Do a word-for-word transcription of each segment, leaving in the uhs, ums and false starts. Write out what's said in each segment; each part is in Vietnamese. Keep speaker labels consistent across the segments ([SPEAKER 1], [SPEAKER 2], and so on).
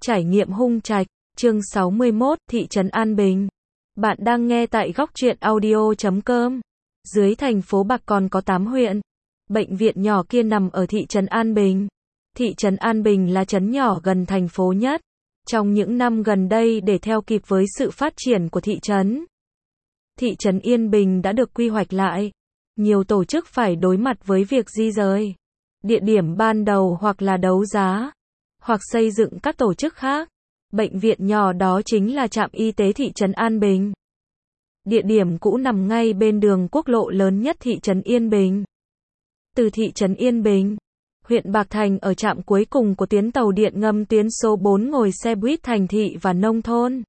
[SPEAKER 1] Trải nghiệm Hung Trạch, chương sáu mươi mốt, thị trấn An Bình. Bạn đang nghe tại góc truyện audio chấm com. Dưới thành phố Bạc còn có tám huyện. Bệnh viện nhỏ kia nằm ở thị trấn An Bình. Thị trấn An Bình là trấn nhỏ gần thành phố nhất. Trong những năm gần đây để theo kịp với sự phát triển của thị trấn, thị trấn Yên Bình đã được quy hoạch lại. Nhiều tổ chức phải đối mặt với việc di rời địa điểm ban đầu hoặc là đấu giá, hoặc xây dựng các tổ chức khác. Bệnh viện nhỏ đó chính là trạm y tế thị trấn An Bình. Địa điểm cũ nằm ngay bên đường quốc lộ lớn nhất thị trấn Yên Bình. Từ thị trấn Yên Bình, huyện Bạc Thành ở trạm cuối cùng của tuyến tàu điện ngầm tuyến số bốn ngồi xe buýt thành thị và nông thôn.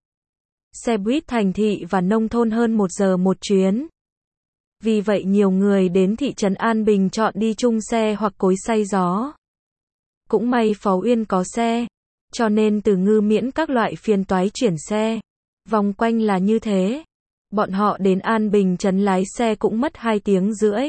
[SPEAKER 1] Xe buýt thành thị và nông thôn hơn một giờ một chuyến. Vì vậy nhiều người đến thị trấn An Bình chọn đi chung xe hoặc cối xay gió. Cũng may Phó Uyên có xe, cho nên Từ Ngư miễn các loại phiền toái chuyển xe. Vòng quanh là như thế. Bọn họ đến An Bình trấn lái xe cũng mất hai tiếng rưỡi.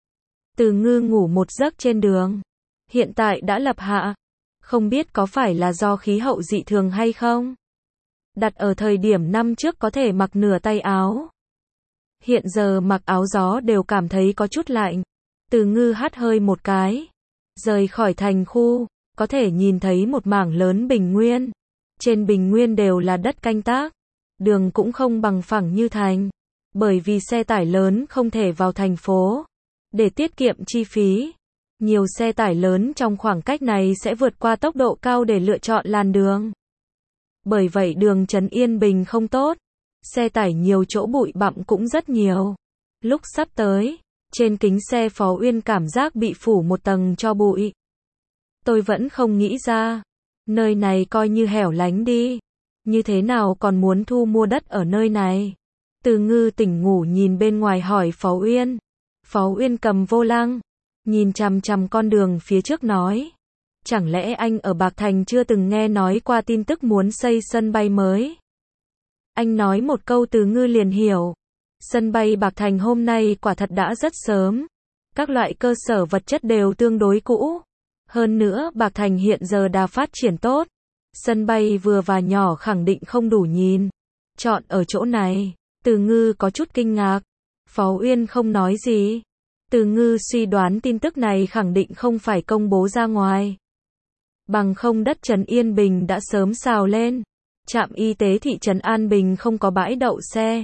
[SPEAKER 1] Từ Ngư ngủ một giấc trên đường. Hiện tại đã lập hạ. Không biết có phải là do khí hậu dị thường hay không? Đặt ở thời điểm năm trước có thể mặc nửa tay áo. Hiện giờ mặc áo gió đều cảm thấy có chút lạnh. Từ Ngư hắt hơi một cái. Rời khỏi thành khu, có thể nhìn thấy một mảng lớn bình nguyên. Trên bình nguyên đều là đất canh tác. Đường cũng không bằng phẳng như thành. Bởi vì xe tải lớn không thể vào thành phố. Để tiết kiệm chi phí, nhiều xe tải lớn trong khoảng cách này sẽ vượt qua tốc độ cao để lựa chọn làn đường. Bởi vậy đường trấn Yên Bình không tốt. Xe tải nhiều chỗ bụi bặm cũng rất nhiều. Lúc sắp tới, trên kính xe Phó Uyên cảm giác bị phủ một tầng tro bụi. Tôi vẫn không nghĩ ra. Nơi này coi như hẻo lánh đi. Như thế nào còn muốn thu mua đất ở nơi này? Từ Ngư tỉnh ngủ nhìn bên ngoài hỏi Phó Uyên. Phó Uyên cầm vô lăng, nhìn chằm chằm con đường phía trước nói. Chẳng lẽ anh ở Bạc Thành chưa từng nghe nói qua tin tức muốn xây sân bay mới? Anh nói một câu Từ Ngư liền hiểu. Sân bay Bạc Thành hôm nay quả thật đã rất sớm. Các loại cơ sở vật chất đều tương đối cũ. Hơn nữa Bạc Thành hiện giờ đã phát triển tốt. Sân bay vừa và nhỏ khẳng định không đủ nhìn. Chọn ở chỗ này. Từ Ngư có chút kinh ngạc. Phó Uyên không nói gì. Từ Ngư suy đoán tin tức này khẳng định không phải công bố ra ngoài. Bằng không đất trấn Yên Bình đã sớm xào lên. Trạm y tế thị trấn An Bình không có bãi đậu xe.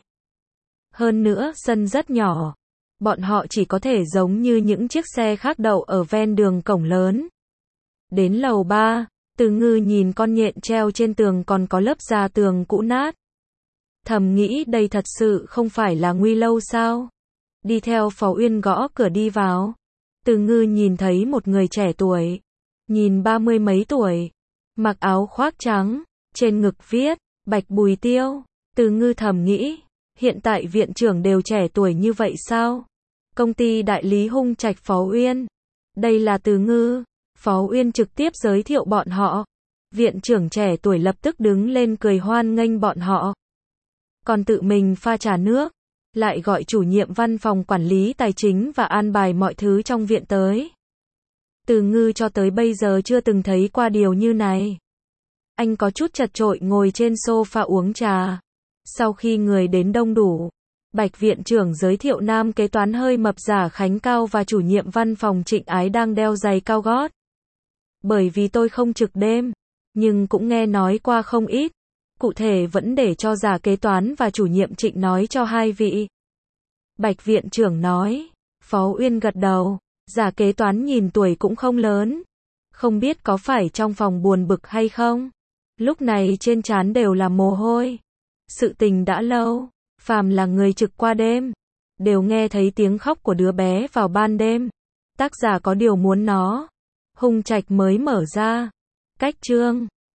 [SPEAKER 1] Hơn nữa sân rất nhỏ. Bọn họ chỉ có thể giống như những chiếc xe khác đậu ở ven đường cổng lớn. Đến lầu ba, Từ Ngư nhìn con nhện treo trên tường còn có lớp da tường cũ nát. Thầm nghĩ đây thật sự không phải là nguy lâu sao? Đi theo Phó Uyên gõ cửa đi vào. Từ Ngư nhìn thấy một người trẻ tuổi. Nhìn ba mươi mấy tuổi. Mặc áo khoác trắng. Trên ngực viết, Bạch Bùi Tiêu. Từ Ngư thầm nghĩ. Hiện tại viện trưởng đều trẻ tuổi như vậy sao? Công ty đại lý Hung Trạch Phó Uyên. Đây là Từ Ngư. Phó Uyên trực tiếp giới thiệu bọn họ. Viện trưởng trẻ tuổi lập tức đứng lên cười hoan nghênh bọn họ. Còn tự mình pha trà nước. Lại gọi chủ nhiệm văn phòng quản lý tài chính và an bài mọi thứ trong viện tới. Từ Ngư cho tới bây giờ chưa từng thấy qua điều như này. Anh có chút chật chội ngồi trên sofa uống trà. Sau khi người đến đông đủ, Bạch viện trưởng giới thiệu nam kế toán hơi mập Giả Khánh Cao và chủ nhiệm văn phòng Trịnh Ái đang đeo giày cao gót. Bởi vì tôi không trực đêm, nhưng cũng nghe nói qua không ít. Cụ thể vẫn để cho Giả kế toán và chủ nhiệm Trịnh nói cho hai vị. Bạch viện trưởng nói. Phó Uyên gật đầu. Giả kế toán nhìn tuổi cũng không lớn. Không biết có phải trong phòng buồn bực hay không? Lúc này trên trán đều là mồ hôi. Sự tình đã lâu. Phàm là người trực qua đêm, đều nghe thấy tiếng khóc của đứa bé vào ban đêm. Tác giả có điều muốn nó. Hung Trạch mới mở ra. Cách chương.